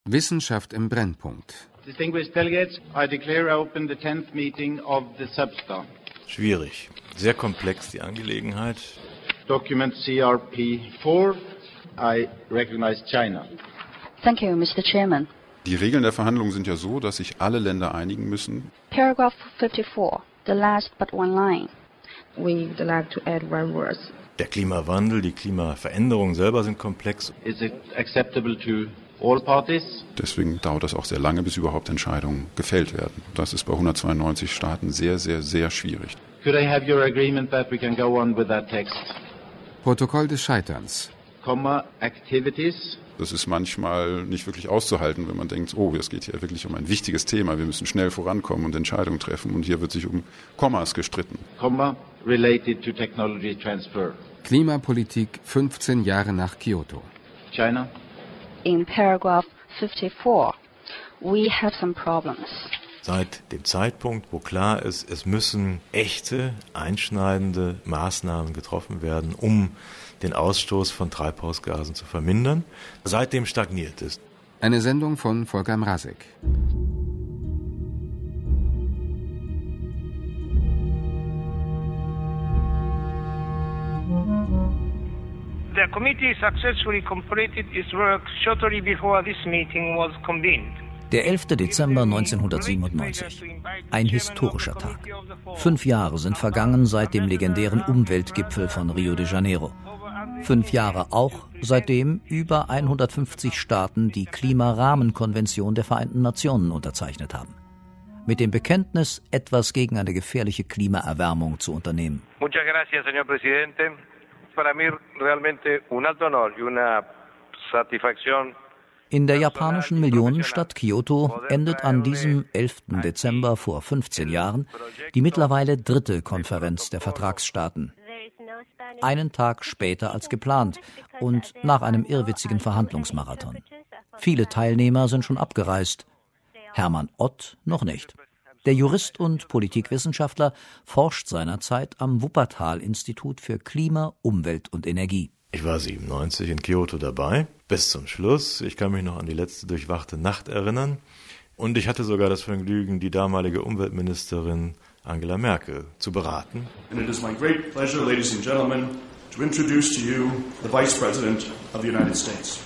Wissenschaft im Brennpunkt. Distinguished delegates, I declare open the 10th meeting of the Substar. Schwierig, sehr komplex die Angelegenheit. Document CRP4, I recognize China. Thank you, Mr. Chairman. Die Regeln der Verhandlungen sind ja so, dass sich alle Länder einigen müssen. Paragraph 54, the last but one line. We would like to add one word. Der Klimawandel, die Klimaveränderungen selber sind komplex. Is it acceptable to all parties? Deswegen dauert das auch sehr lange, bis überhaupt Entscheidungen gefällt werden. Das ist bei 192 Staaten sehr, sehr, sehr schwierig. Could I have your agreement that we can go on with that text? Protokoll des Scheiterns. Activities. Das ist manchmal nicht wirklich auszuhalten, wenn man denkt, oh, es geht hier wirklich um ein wichtiges Thema, wir müssen schnell vorankommen und Entscheidungen treffen und hier wird sich um Kommas gestritten. Related to technology transfer. Klimapolitik 15 Jahre nach Kyoto. China. In paragraph 54, we have some problems. Seit dem Zeitpunkt, wo klar ist, es müssen echte, einschneidende Maßnahmen getroffen werden, um den Ausstoß von Treibhausgasen zu vermindern, seitdem stagniert es. Eine Sendung von Volker Mrazek. The committee successfully completed its work shortly before this meeting was convened. Der 11. Dezember 1997. Ein historischer Tag. 5 Jahre sind vergangen seit dem legendären Umweltgipfel von Rio de Janeiro. 5 Jahre auch, seitdem über 150 Staaten die Klimarahmenkonvention der Vereinten Nationen unterzeichnet haben. Mit dem Bekenntnis, etwas gegen eine gefährliche Klimaerwärmung zu unternehmen. Muchas gracias, señor presidente. Para mí realmente un alto honor y una satisfacción. In der japanischen Millionenstadt Kyoto endet an diesem 11. Dezember vor 15 Jahren die mittlerweile 3. Konferenz der Vertragsstaaten. Einen Tag später als geplant und nach einem irrwitzigen Verhandlungsmarathon. Viele Teilnehmer sind schon abgereist. Hermann Ott noch nicht. Der Jurist und Politikwissenschaftler forscht seinerzeit am Wuppertal-Institut für Klima, Umwelt und Energie. Ich war 97 in Kyoto dabei, bis zum Schluss. Ich kann mich noch an die letzte durchwachte Nacht erinnern. Und ich hatte sogar das Vergnügen, die damalige Umweltministerin Angela Merkel zu beraten. And it is my great pleasure, ladies and gentlemen, to introduce to you the Vice President of the United States.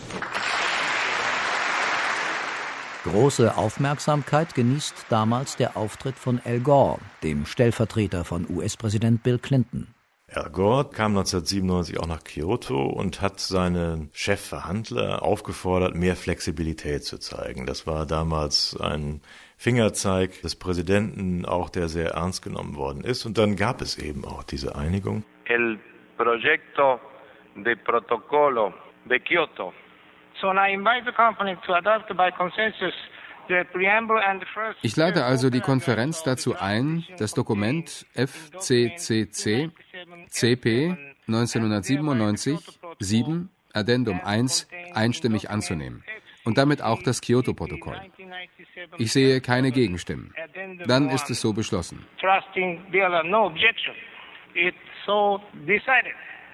Große Aufmerksamkeit genießt damals der Auftritt von Al Gore, dem Stellvertreter von US-Präsident Bill Clinton. Al Gore kam 1997 auch nach Kyoto und hat seine Chefverhandler aufgefordert, mehr Flexibilität zu zeigen. Das war damals ein Fingerzeig des Präsidenten, auch der sehr ernst genommen worden ist. Und dann gab es eben auch diese Einigung. El proyecto de protocolo de Kyoto. So I invite the company to adopt by consensus the preamble and the first. Ich lade also die Konferenz dazu ein, das Dokument FCCC CP 1997-7 Addendum 1 einstimmig anzunehmen und damit auch das Kyoto-Protokoll. Ich sehe keine Gegenstimmen. Dann ist es so beschlossen. Trusting there are no objection. It's so decided.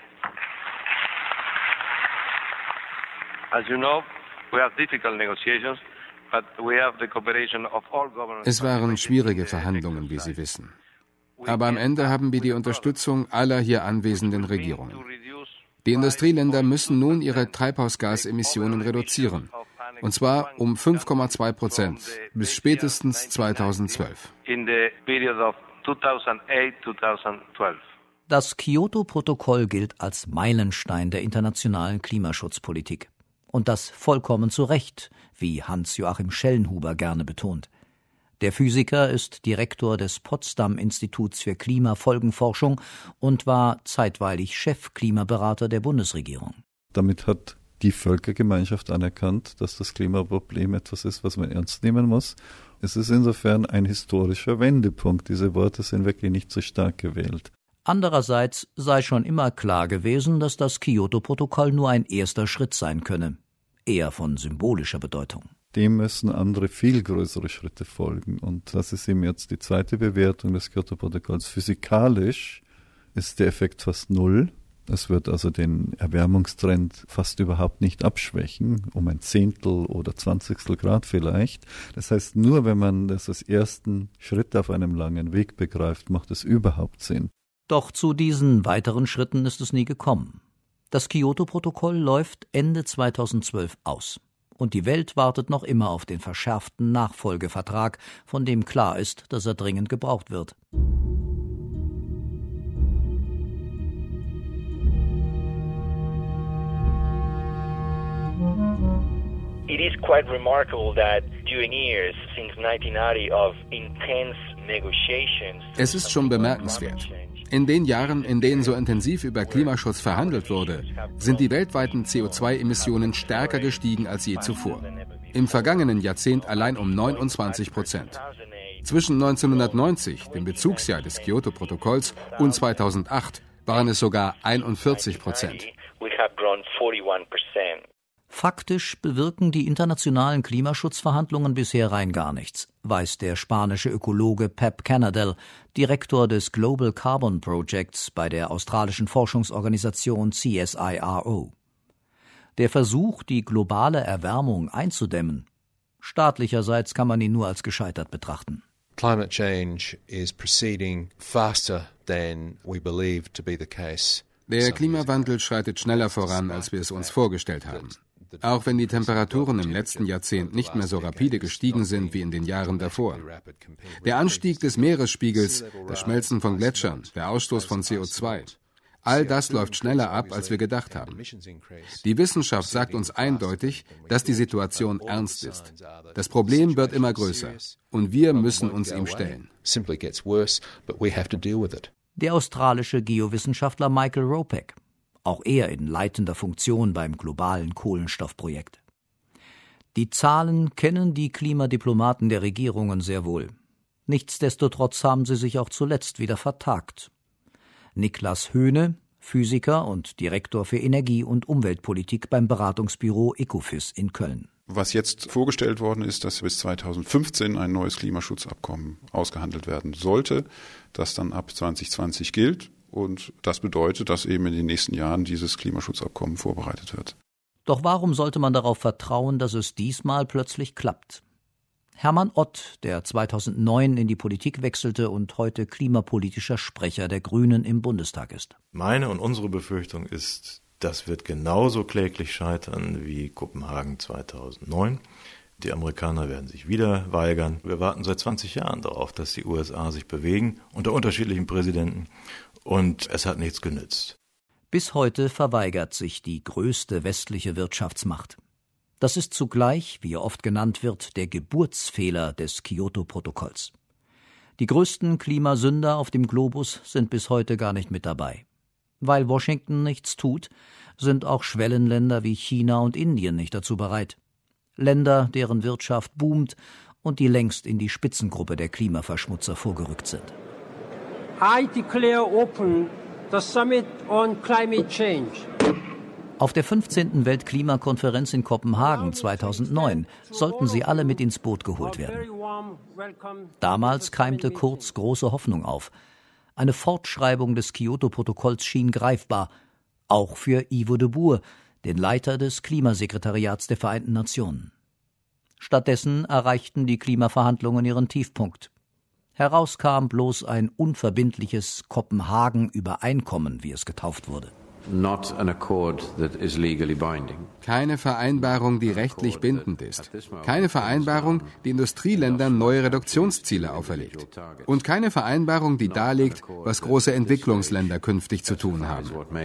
As you know, we have difficult negotiations, but we have the cooperation of all governments. Es waren schwierige Verhandlungen, wie Sie wissen. Aber am Ende haben wir die Unterstützung aller hier anwesenden Regierungen. Die Industrieländer müssen nun ihre Treibhausgasemissionen reduzieren. Und zwar um 5,2% bis spätestens 2012. In the period of 2008-2012. Das Kyoto-Protokoll gilt als Meilenstein der internationalen Klimaschutzpolitik. Und das vollkommen zu Recht, wie Hans-Joachim Schellenhuber gerne betont. Der Physiker ist Direktor des Potsdam-Instituts für Klimafolgenforschung und war zeitweilig Chefklimaberater der Bundesregierung. Damit hat die Völkergemeinschaft anerkannt, dass das Klimaproblem etwas ist, was man ernst nehmen muss. Es ist insofern ein historischer Wendepunkt. Diese Worte sind wirklich nicht so stark gewählt. Andererseits sei schon immer klar gewesen, dass das Kyoto-Protokoll nur ein erster Schritt sein könne, eher von symbolischer Bedeutung. Dem müssen andere, viel größere Schritte folgen. Und das ist eben jetzt die zweite Bewertung des Kyoto-Protokolls. Physikalisch ist der Effekt fast null. Es wird also den Erwärmungstrend fast überhaupt nicht abschwächen, um 1/10 oder 20 Grad vielleicht. Das heißt, nur wenn man das als ersten Schritt auf einem langen Weg begreift, macht es überhaupt Sinn. Doch zu diesen weiteren Schritten ist es nie gekommen. Das Kyoto-Protokoll läuft Ende 2012 aus. Und die Welt wartet noch immer auf den verschärften Nachfolgevertrag, von dem klar ist, dass er dringend gebraucht wird. It is quite remarkable that during years since 1990 of intense negotiations. Es ist schon bemerkenswert. In den Jahren, in denen so intensiv über Klimaschutz verhandelt wurde, sind die weltweiten CO2-Emissionen stärker gestiegen als je zuvor. Im vergangenen Jahrzehnt allein um 29%. Zwischen 1990, dem Bezugsjahr des Kyoto-Protokolls, und 2008 waren es sogar 41%. Faktisch bewirken die internationalen Klimaschutzverhandlungen bisher rein gar nichts, weiß der spanische Ökologe Pep Canadell, Direktor des Global Carbon Projects bei der australischen Forschungsorganisation CSIRO. Der Versuch, die globale Erwärmung einzudämmen, staatlicherseits kann man ihn nur als gescheitert betrachten. Climate change is proceeding faster than we believe to be the case. Der Klimawandel schreitet schneller voran, als wir es uns vorgestellt haben. Auch wenn die Temperaturen im letzten Jahrzehnt nicht mehr so rapide gestiegen sind wie in den Jahren davor. Der Anstieg des Meeresspiegels, das Schmelzen von Gletschern, der Ausstoß von CO2, all das läuft schneller ab, als wir gedacht haben. Die Wissenschaft sagt uns eindeutig, dass die Situation ernst ist. Das Problem wird immer größer und wir müssen uns ihm stellen. Der australische Geowissenschaftler Michael Ropack, auch er in leitender Funktion beim globalen Kohlenstoffprojekt. Die Zahlen kennen die Klimadiplomaten der Regierungen sehr wohl. Nichtsdestotrotz haben sie sich auch zuletzt wieder vertagt. Niklas Höhne, Physiker und Direktor für Energie- und Umweltpolitik beim Beratungsbüro Ecofys in Köln. Was jetzt vorgestellt worden ist, dass bis 2015 ein neues Klimaschutzabkommen ausgehandelt werden sollte, das dann ab 2020 gilt. Und das bedeutet, dass eben in den nächsten Jahren dieses Klimaschutzabkommen vorbereitet wird. Doch warum sollte man darauf vertrauen, dass es diesmal plötzlich klappt? Hermann Ott, der 2009 in die Politik wechselte und heute klimapolitischer Sprecher der Grünen im Bundestag ist. Meine und unsere Befürchtung ist, das wird genauso kläglich scheitern wie Kopenhagen 2009. Die Amerikaner werden sich wieder weigern. Wir warten seit 20 Jahren darauf, dass die USA sich bewegen, unter unterschiedlichen Präsidenten. Und es hat nichts genützt. Bis heute verweigert sich die größte westliche Wirtschaftsmacht. Das ist zugleich, wie er oft genannt wird, der Geburtsfehler des Kyoto-Protokolls. Die größten Klimasünder auf dem Globus sind bis heute gar nicht mit dabei. Weil Washington nichts tut, sind auch Schwellenländer wie China und Indien nicht dazu bereit. Länder, deren Wirtschaft boomt und die längst in die Spitzengruppe der Klimaverschmutzer vorgerückt sind. I declare open the Summit on Climate Change. Auf der 15. Weltklimakonferenz in Kopenhagen 2009 sollten sie alle mit ins Boot geholt werden. Damals keimte kurz große Hoffnung auf. Eine Fortschreibung des Kyoto-Protokolls schien greifbar, auch für Ivo de Boer, den Leiter des Klimasekretariats der Vereinten Nationen. Stattdessen erreichten die Klimaverhandlungen ihren Tiefpunkt. Heraus kam bloß ein unverbindliches Kopenhagen-Übereinkommen, wie es getauft wurde. Not an accord that is legally binding. Keine Vereinbarung, die rechtlich bindend ist. Keine Vereinbarung, die Industrieländern neue Reduktionsziele auferlegt. Und keine Vereinbarung, die darlegt, was große Entwicklungsländer künftig zu tun haben.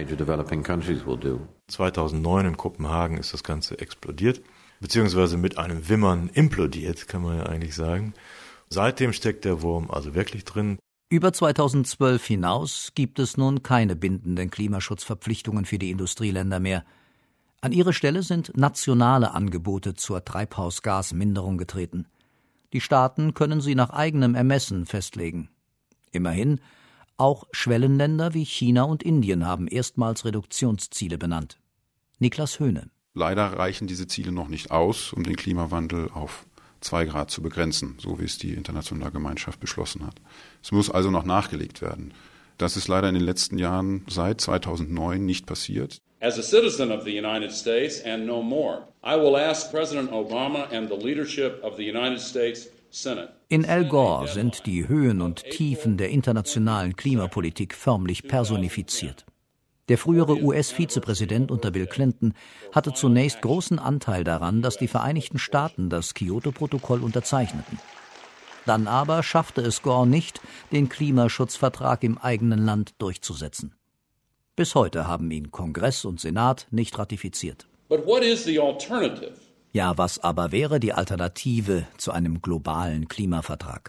2009 in Kopenhagen ist das Ganze explodiert, beziehungsweise mit einem Wimmern implodiert, kann man ja eigentlich sagen. Seitdem steckt der Wurm also wirklich drin. Über 2012 hinaus gibt es nun keine bindenden Klimaschutzverpflichtungen für die Industrieländer mehr. An ihre Stelle sind nationale Angebote zur Treibhausgasminderung getreten. Die Staaten können sie nach eigenem Ermessen festlegen. Immerhin, auch Schwellenländer wie China und Indien haben erstmals Reduktionsziele benannt. Niklas Höhne. Leider reichen diese Ziele noch nicht aus, um den Klimawandel auf 2 Grad zu begrenzen, so wie es die internationale Gemeinschaft beschlossen hat. Es muss also noch nachgelegt werden. Das ist leider in den letzten Jahren seit 2009 nicht passiert. As a citizen of the United States and no more, I will ask President Obama and the leadership of the United States Senate. In Al Gore sind die Höhen und Tiefen der internationalen Klimapolitik förmlich personifiziert. Der frühere US-Vizepräsident unter Bill Clinton hatte zunächst großen Anteil daran, dass die Vereinigten Staaten das Kyoto-Protokoll unterzeichneten. Dann aber schaffte es Gore nicht, den Klimaschutzvertrag im eigenen Land durchzusetzen. Bis heute haben ihn Kongress und Senat nicht ratifiziert. But what is the alternative? Ja, was aber wäre die Alternative zu einem globalen Klimavertrag?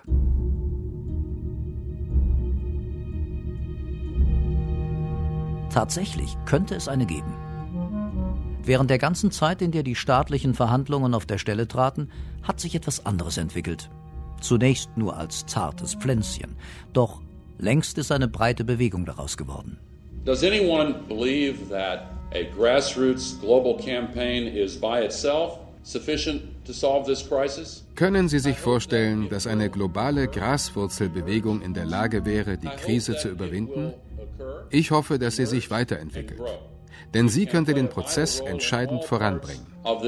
Tatsächlich könnte es eine geben. Während der ganzen Zeit, in der die staatlichen Verhandlungen auf der Stelle traten, hat sich etwas anderes entwickelt. Zunächst nur als zartes Pflänzchen, doch längst ist eine breite Bewegung daraus geworden. Does anyone believe that a grassroots global campaign is by itself sufficient to solve this crisis? Können Sie sich vorstellen, dass eine globale Graswurzelbewegung in der Lage wäre, die Krise zu überwinden? Ich hoffe, dass sie sich weiterentwickelt. Denn sie könnte den Prozess entscheidend voranbringen.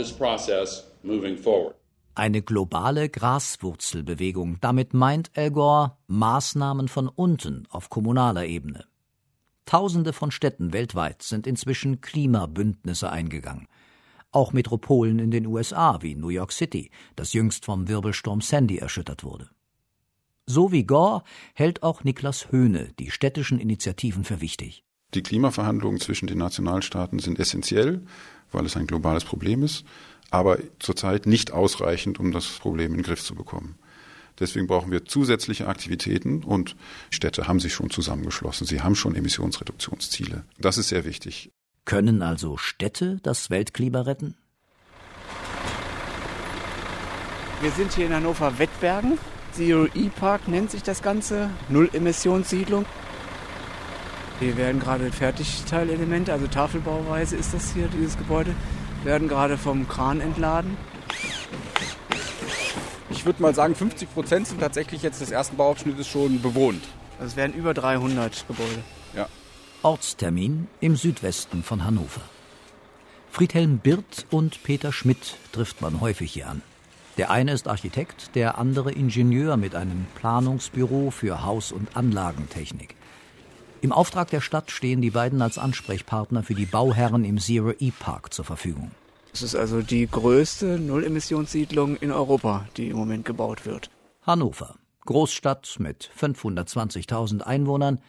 Eine globale Graswurzelbewegung. Damit meint Al Gore Maßnahmen von unten auf kommunaler Ebene. Tausende von Städten weltweit sind inzwischen Klimabündnisse eingegangen. Auch Metropolen in den USA wie New York City, das jüngst vom Wirbelsturm Sandy erschüttert wurde. So wie Gore hält auch Niklas Höhne die städtischen Initiativen für wichtig. Die Klimaverhandlungen zwischen den Nationalstaaten sind essentiell, weil es ein globales Problem ist, aber zurzeit nicht ausreichend, um das Problem in den Griff zu bekommen. Deswegen brauchen wir zusätzliche Aktivitäten und Städte haben sich schon zusammengeschlossen. Sie haben schon Emissionsreduktionsziele. Das ist sehr wichtig. Können also Städte das Weltklima retten? Wir sind hier in Hannover-Wettbergen. Zero E-Park nennt sich das Ganze. Null-Emissionssiedlung. Hier werden gerade Fertigteilelemente, also Tafelbauweise ist das hier, dieses Gebäude, werden gerade vom Kran entladen. Ich würde mal sagen, 50% sind tatsächlich jetzt des ersten Bauabschnittes schon bewohnt. Also es werden über 300 Gebäude. Ja. Ortstermin im Südwesten von Hannover. Friedhelm Birth und Peter Schmidt trifft man häufig hier an. Der eine ist Architekt, der andere Ingenieur mit einem Planungsbüro für Haus- und Anlagentechnik. Im Auftrag der Stadt stehen die beiden als Ansprechpartner für die Bauherren im Zero E-Park zur Verfügung. Es ist also die größte Null-Emissionssiedlung in Europa, die im Moment gebaut wird. Hannover, Großstadt mit 520.000 Einwohnern,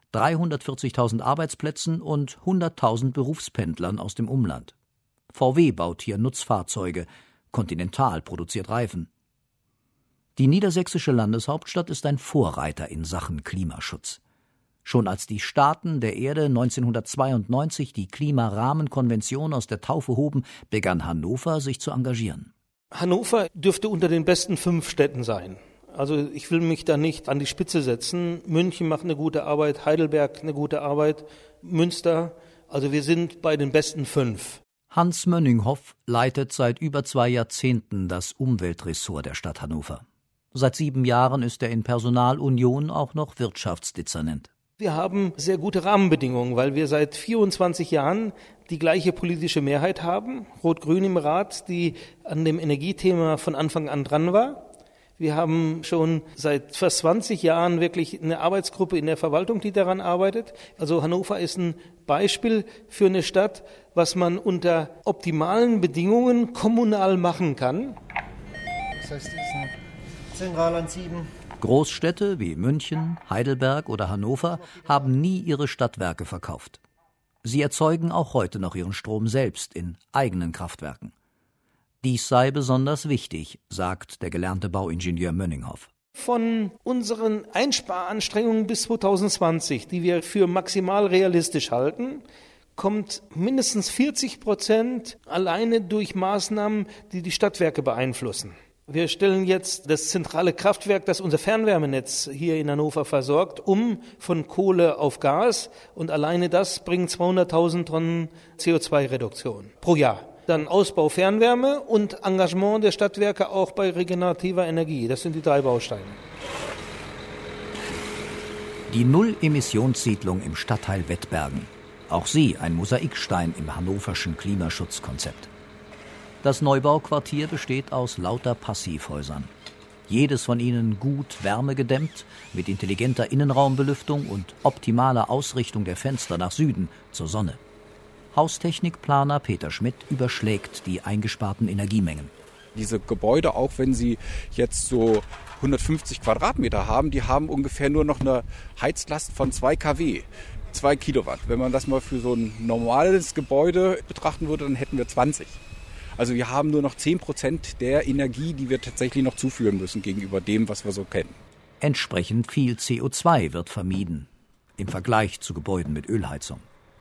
340.000 Arbeitsplätzen und 100.000 Berufspendlern aus dem Umland. VW baut hier Nutzfahrzeuge, Continental produziert Reifen. Die niedersächsische Landeshauptstadt ist ein Vorreiter in Sachen Klimaschutz. Schon als die Staaten der Erde 1992 die Klimarahmenkonvention aus der Taufe hoben, begann Hannover sich zu engagieren. Hannover dürfte unter den besten 5 Städten sein. Also ich will mich da nicht an die Spitze setzen. München macht eine gute Arbeit, Heidelberg eine gute Arbeit, Münster. Also wir sind bei den besten 5. Hans Mönninghoff leitet seit über 2 Jahrzehnten das Umweltressort der Stadt Hannover. Seit 7 Jahren ist er in Personalunion auch noch Wirtschaftsdezernent. Wir haben sehr gute Rahmenbedingungen, weil wir seit 24 Jahren die gleiche politische Mehrheit haben, Rot-Grün im Rat, die an dem Energiethema von Anfang an dran war. Wir haben schon seit fast 20 Jahren wirklich eine Arbeitsgruppe in der Verwaltung, die daran arbeitet. Also Hannover ist ein Beispiel für eine Stadt, was man unter optimalen Bedingungen kommunal machen kann. Das heißt, es ist zentral an 7. Großstädte wie München, Heidelberg oder Hannover haben nie ihre Stadtwerke verkauft. Sie erzeugen auch heute noch ihren Strom selbst in eigenen Kraftwerken. Dies sei besonders wichtig, sagt der gelernte Bauingenieur Mönninghoff. Von unseren Einsparanstrengungen bis 2020, die wir für maximal realistisch halten, kommt mindestens 40% alleine durch Maßnahmen, die die Stadtwerke beeinflussen. Wir stellen jetzt das zentrale Kraftwerk, das unser Fernwärmenetz hier in Hannover versorgt, von Kohle auf Gas. Und alleine das bringt 200.000 Tonnen CO2-Reduktion pro Jahr. Dann Ausbau Fernwärme und Engagement der Stadtwerke auch bei regenerativer Energie. Das sind die 3 Bausteine. Die Null-Emissionssiedlung im Stadtteil Wettbergen. Auch sie ein Mosaikstein im hannoverschen Klimaschutzkonzept. Das Neubauquartier besteht aus lauter Passivhäusern. Jedes von ihnen gut wärmegedämmt, mit intelligenter Innenraumbelüftung und optimaler Ausrichtung der Fenster nach Süden zur Sonne. Haustechnikplaner Peter Schmidt überschlägt die eingesparten Energiemengen. Diese Gebäude, auch wenn sie jetzt so 150 Quadratmeter haben, die haben ungefähr nur noch eine Heizlast von 2 kW, 2 Kilowatt. Wenn man das mal für so ein normales Gebäude betrachten würde, dann hätten wir 20. Also wir haben nur noch 10% der Energie, die wir tatsächlich noch zuführen müssen gegenüber dem, was wir so kennen. Entsprechend viel CO2 wird vermieden im Vergleich zu Gebäuden mit Ölheizung.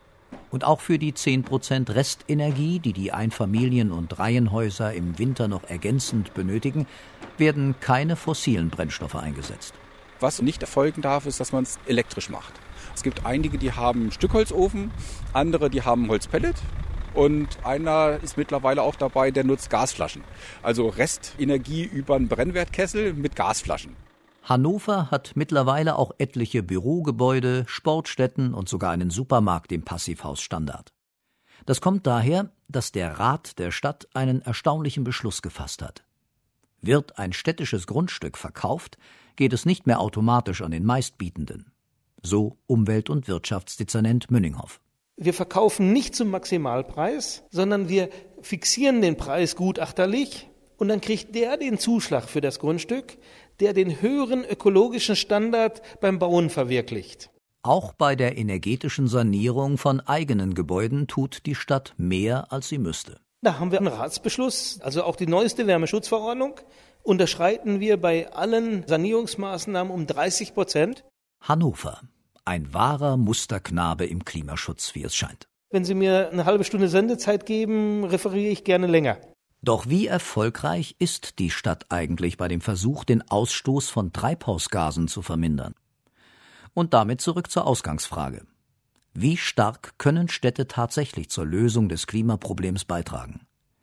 Und auch für die 10% Restenergie, die die Einfamilien- und Reihenhäuser im Winter noch ergänzend benötigen, werden keine fossilen Brennstoffe eingesetzt. Was nicht erfolgen darf, ist, dass man es elektrisch macht. Es gibt einige, die haben einen Stückholzofen, andere, die haben Holzpellet. Und einer ist mittlerweile auch dabei, der nutzt Gasflaschen. Also Restenergie über einen Brennwertkessel mit Gasflaschen. Hannover hat mittlerweile auch etliche Bürogebäude, Sportstätten und sogar einen Supermarkt im Passivhausstandard. Das kommt daher, dass der Rat der Stadt einen erstaunlichen Beschluss gefasst hat. Wird ein städtisches Grundstück verkauft, geht es nicht mehr automatisch an den Meistbietenden. So Umwelt- und Wirtschaftsdezernent Münninghoff. Wir verkaufen nicht zum Maximalpreis, sondern wir fixieren den Preis gutachterlich und dann kriegt der den Zuschlag für das Grundstück, der den höheren ökologischen Standard beim Bauen verwirklicht. Auch bei der energetischen Sanierung von eigenen Gebäuden tut die Stadt mehr, als sie müsste. Da haben wir einen Ratsbeschluss, also auch die neueste Wärmeschutzverordnung, unterschreiten wir bei allen Sanierungsmaßnahmen um 30%. Hannover. Ein wahrer Musterknabe im Klimaschutz, wie es scheint. Wenn Sie mir eine halbe Stunde Sendezeit geben, referiere ich gerne länger. Doch wie erfolgreich ist die Stadt eigentlich bei dem Versuch, den Ausstoß von Treibhausgasen zu vermindern? Und damit zurück zur Ausgangsfrage. Wie stark können Städte tatsächlich zur Lösung des Klimaproblems beitragen?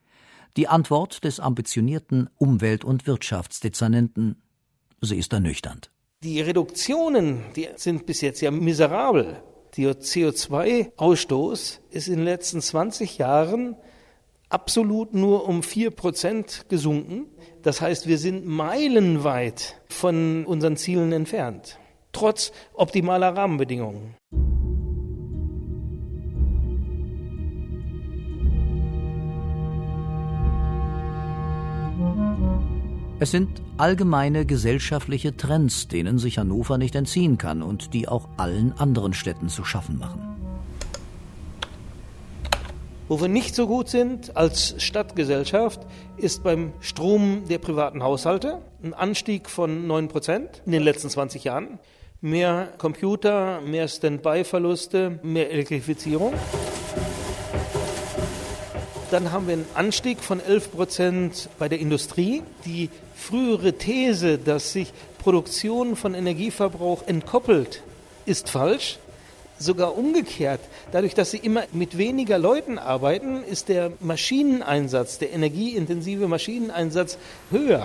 Die Antwort des ambitionierten Umwelt- und Wirtschaftsdezernenten, sie ist ernüchternd. Die Reduktionen, die sind bis jetzt ja miserabel. Der CO2-Ausstoß ist in den letzten 20 Jahren absolut nur um 4% gesunken. Das heißt, wir sind meilenweit von unseren Zielen entfernt, trotz optimaler Rahmenbedingungen. Es sind allgemeine gesellschaftliche Trends, denen sich Hannover nicht entziehen kann und die auch allen anderen Städten zu schaffen machen. Wo wir nicht so gut sind als Stadtgesellschaft, ist beim Strom der privaten Haushalte. Ein Anstieg von 9% in den letzten 20 Jahren. Mehr Computer, mehr Standby-Verluste, mehr Elektrifizierung. Dann haben wir einen Anstieg von 11% bei der Industrie. Die frühere These, dass sich Produktion von Energieverbrauch entkoppelt, ist falsch. Sogar umgekehrt. Dadurch, dass sie immer mit weniger Leuten arbeiten, ist der Maschineneinsatz, der energieintensive Maschineneinsatz höher.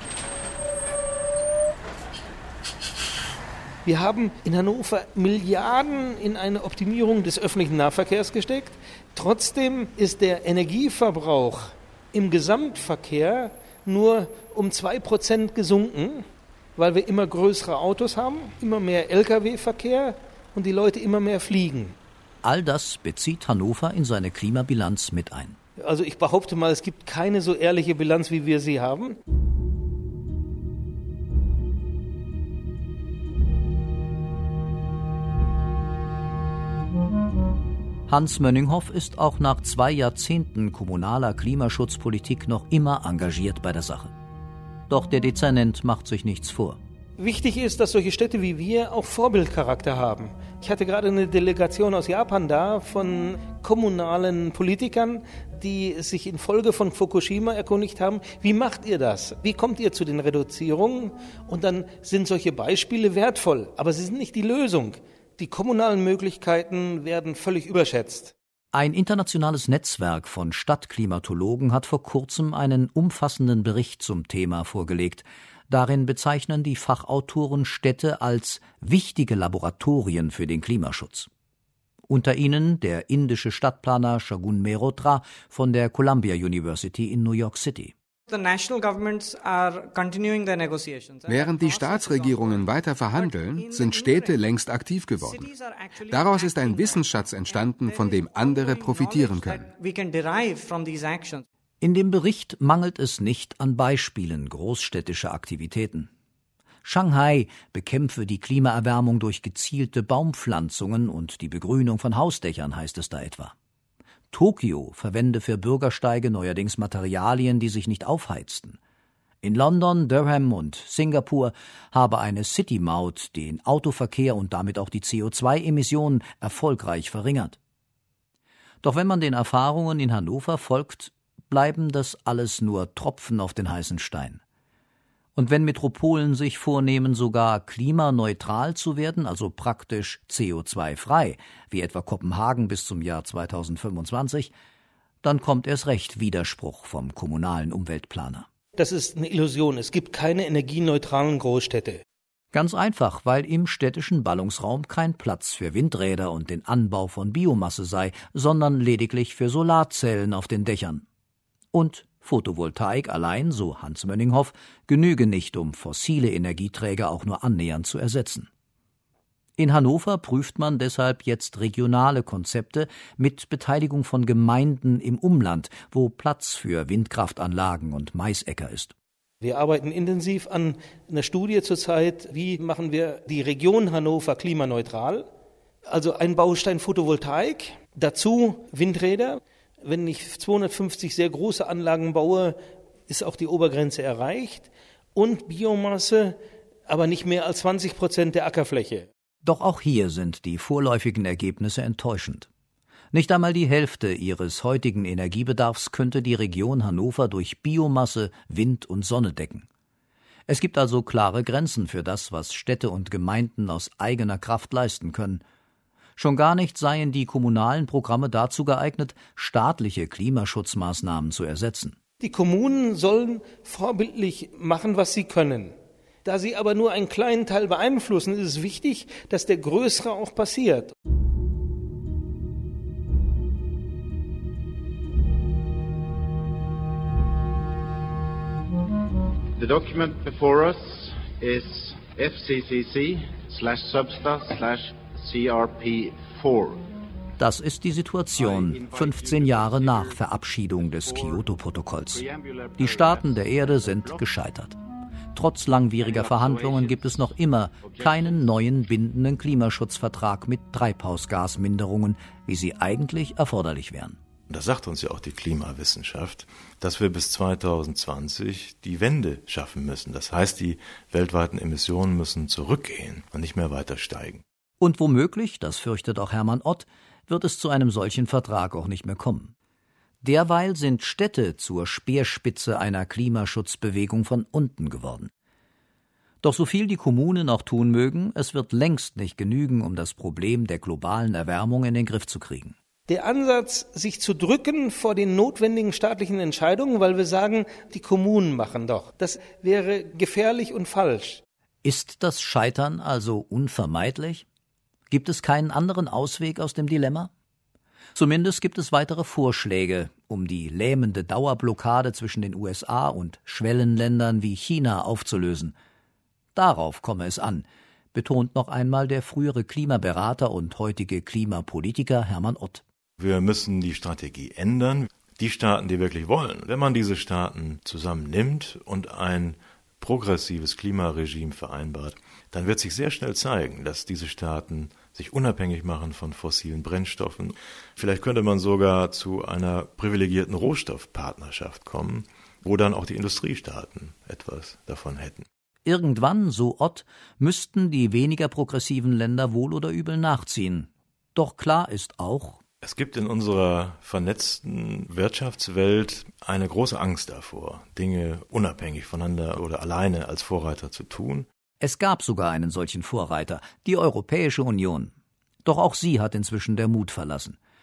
Wir haben in Hannover Milliarden in eine Optimierung des öffentlichen Nahverkehrs gesteckt. Trotzdem ist der Energieverbrauch im Gesamtverkehr nur um 2% gesunken, weil wir immer größere Autos haben, immer mehr Lkw-Verkehr und die Leute immer mehr fliegen. All das bezieht Hannover in seine Klimabilanz mit ein. Also ich behaupte mal, es gibt keine so ehrliche Bilanz, wie wir sie haben. Hans Mönninghoff ist auch nach 2 Jahrzehnten kommunaler Klimaschutzpolitik noch immer engagiert bei der Sache. Doch der Dezernent macht sich nichts vor. Wichtig ist, dass solche Städte wie wir auch Vorbildcharakter haben. Ich hatte gerade eine Delegation aus Japan da von kommunalen Politikern, die sich infolge von Fukushima erkundigt haben, wie macht ihr das? Wie kommt ihr zu den Reduzierungen? Und dann sind solche Beispiele wertvoll, aber sie sind nicht die Lösung. Die kommunalen Möglichkeiten werden völlig überschätzt. Ein internationales Netzwerk von Stadtklimatologen hat vor kurzem einen umfassenden Bericht zum Thema vorgelegt. Darin bezeichnen die Fachautoren Städte als wichtige Laboratorien für den Klimaschutz. Unter ihnen der indische Stadtplaner Shagun Mehrotra von der Columbia University in New York City. Während die Staatsregierungen weiter verhandeln, sind Städte längst aktiv geworden. Daraus ist ein Wissensschatz entstanden, von dem andere profitieren können. In dem Bericht mangelt es nicht an Beispielen großstädtischer Aktivitäten. Shanghai bekämpfe die Klimaerwärmung durch gezielte Baumpflanzungen und die Begrünung von Hausdächern, heißt es da etwa. Tokio verwende für Bürgersteige neuerdings Materialien, die sich nicht aufheizten. In London, Durham und Singapur habe eine City-Maut den Autoverkehr und damit auch die CO2-Emissionen erfolgreich verringert. Doch wenn man den Erfahrungen in Hannover folgt, bleiben das alles nur Tropfen auf den heißen Stein. Und wenn Metropolen sich vornehmen, sogar klimaneutral zu werden, also praktisch CO2-frei, wie etwa Kopenhagen bis zum Jahr 2025, dann kommt erst recht Widerspruch vom kommunalen Umweltplaner. Das ist eine Illusion. Es gibt keine energieneutralen Großstädte. Ganz einfach, weil im städtischen Ballungsraum kein Platz für Windräder und den Anbau von Biomasse sei, sondern lediglich für Solarzellen auf den Dächern. Und Photovoltaik allein, so Hans Mönninghoff, genüge nicht, um fossile Energieträger auch nur annähernd zu ersetzen. In Hannover prüft man deshalb jetzt regionale Konzepte mit Beteiligung von Gemeinden im Umland, wo Platz für Windkraftanlagen und Maisäcker ist. Wir arbeiten intensiv an einer Studie zurzeit, wie machen wir die Region Hannover klimaneutral. Also ein Baustein Photovoltaik, dazu Windräder. Wenn ich 250 sehr große Anlagen baue, ist auch die Obergrenze erreicht. Und Biomasse, aber nicht mehr als 20% der Ackerfläche. Doch auch hier sind die vorläufigen Ergebnisse enttäuschend. Nicht einmal die Hälfte ihres heutigen Energiebedarfs könnte die Region Hannover durch Biomasse, Wind und Sonne decken. Es gibt also klare Grenzen für das, was Städte und Gemeinden aus eigener Kraft leisten können. Schon gar nicht seien die kommunalen Programme dazu geeignet, staatliche Klimaschutzmaßnahmen zu ersetzen. Die Kommunen sollen vorbildlich machen, was sie können. Da sie aber nur einen kleinen Teil beeinflussen, ist es wichtig, dass der Größere auch passiert. The document before us is FCCC/Substa/CRP4. Das ist die Situation 15 Jahre nach Verabschiedung des Kyoto-Protokolls. Die Staaten der Erde sind gescheitert. Trotz langwieriger Verhandlungen gibt es noch immer keinen neuen bindenden Klimaschutzvertrag mit Treibhausgasminderungen, wie sie eigentlich erforderlich wären. Das sagt uns ja auch die Klimawissenschaft, dass wir bis 2020 die Wende schaffen müssen. Das heißt, die weltweiten Emissionen müssen zurückgehen und nicht mehr weiter steigen. Und womöglich, das fürchtet auch Hermann Ott, wird es zu einem solchen Vertrag auch nicht mehr kommen. Derweil sind Städte zur Speerspitze einer Klimaschutzbewegung von unten geworden. Doch so viel die Kommunen auch tun mögen, es wird längst nicht genügen, um das Problem der globalen Erwärmung in den Griff zu kriegen. Der Ansatz, sich zu drücken vor den notwendigen staatlichen Entscheidungen, weil wir sagen, die Kommunen machen doch, das wäre gefährlich und falsch. Ist das Scheitern also unvermeidlich? Gibt es keinen anderen Ausweg aus dem Dilemma? Zumindest gibt es weitere Vorschläge, um die lähmende Dauerblockade zwischen den USA und Schwellenländern wie China aufzulösen. Darauf komme es an, betont noch einmal der frühere Klimaberater und heutige Klimapolitiker Hermann Ott. Wir müssen die Strategie ändern. Die Staaten, die wirklich wollen, wenn man diese Staaten zusammennimmt und ein progressives Klimaregime vereinbart, dann wird sich sehr schnell zeigen, dass diese Staaten sich unabhängig machen von fossilen Brennstoffen. Vielleicht könnte man sogar zu einer privilegierten Rohstoffpartnerschaft kommen, wo dann auch die Industriestaaten etwas davon hätten. Irgendwann, so Ott, müssten die weniger progressiven Länder wohl oder übel nachziehen. Doch klar ist auch, es gibt in unserer vernetzten Wirtschaftswelt eine große Angst davor, Dinge unabhängig voneinander oder alleine als Vorreiter zu tun. Es gab sogar einen solchen Vorreiter, die Europäische Union. Doch auch sie hat inzwischen der Mut verlassen.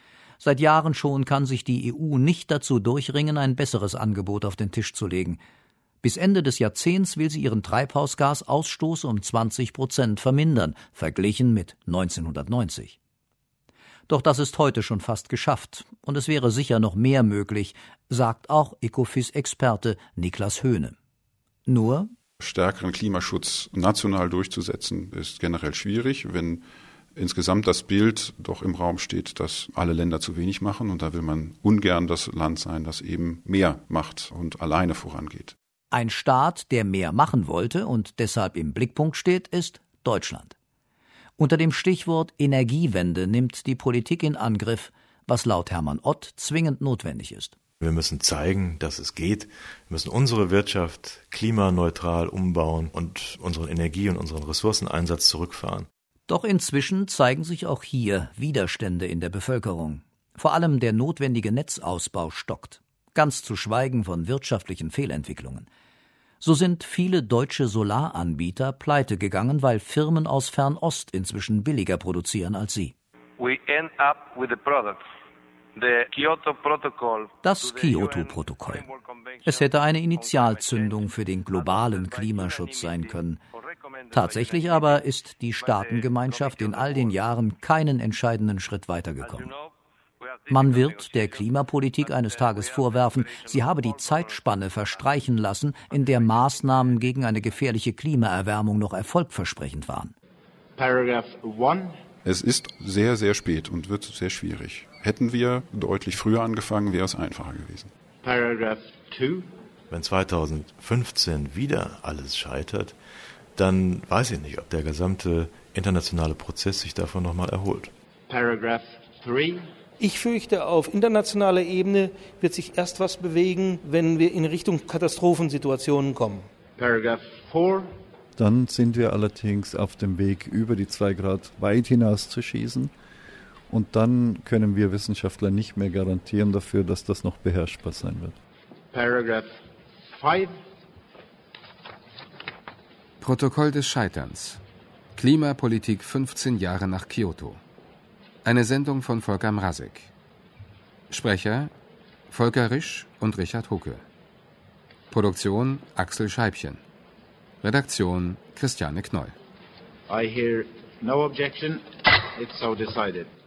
Seit Jahren schon kann sich die EU nicht dazu durchringen, ein besseres Angebot auf den Tisch zu legen. Bis Ende des Jahrzehnts will sie ihren Treibhausgasausstoß um 20% vermindern, verglichen mit 1990. Doch das ist heute schon fast geschafft, und es wäre sicher noch mehr möglich, sagt auch Ecofis-Experte Niklas Höhne. Nur stärkeren Klimaschutz national durchzusetzen, ist generell schwierig, wenn insgesamt das Bild doch im Raum steht, dass alle Länder zu wenig machen, und da will man ungern das Land sein, das eben mehr macht und alleine vorangeht. Ein Staat, der mehr machen wollte und deshalb im Blickpunkt steht, ist Deutschland. Unter dem Stichwort Energiewende nimmt die Politik in Angriff, was laut Hermann Ott zwingend notwendig ist. Wir müssen zeigen, dass es geht. Wir müssen unsere Wirtschaft klimaneutral umbauen und unseren Energie- und unseren Ressourceneinsatz zurückfahren. Doch inzwischen zeigen sich auch hier Widerstände in der Bevölkerung. Vor allem der notwendige Netzausbau stockt, ganz zu schweigen von wirtschaftlichen Fehlentwicklungen. So sind viele deutsche Solaranbieter pleite gegangen, weil Firmen aus Fernost inzwischen billiger produzieren als sie. Das Kyoto-Protokoll. Es hätte eine Initialzündung für den globalen Klimaschutz sein können. Tatsächlich aber ist die Staatengemeinschaft in all den Jahren keinen entscheidenden Schritt weitergekommen. Man wird der Klimapolitik eines Tages vorwerfen, sie habe die Zeitspanne verstreichen lassen, in der Maßnahmen gegen eine gefährliche Klimaerwärmung noch erfolgversprechend waren. Paragraph 1. Es ist sehr, sehr spät und wird sehr schwierig. Hätten wir deutlich früher angefangen, wäre es einfacher gewesen. Paragraph 2. Wenn 2015 wieder alles scheitert, dann weiß ich nicht, ob der gesamte internationale Prozess sich davon nochmal erholt. Paragraph 3. Ich fürchte, auf internationaler Ebene wird sich erst was bewegen, wenn wir in Richtung Katastrophensituationen kommen. Paragraph 4. Dann sind wir allerdings auf dem Weg, über die 2 Grad weit hinaus zu schießen. Und dann können wir Wissenschaftler nicht mehr garantieren dafür, dass das noch beherrschbar sein wird. Paragraph 5. Protokoll des Scheiterns. Klimapolitik 15 Jahre nach Kyoto. Eine Sendung von Volker Mrazek. Sprecher Volker Risch und Richard Hucke. Produktion Axel Scheibchen. Redaktion Christiane Knoll. I hear no objection. It's so decided.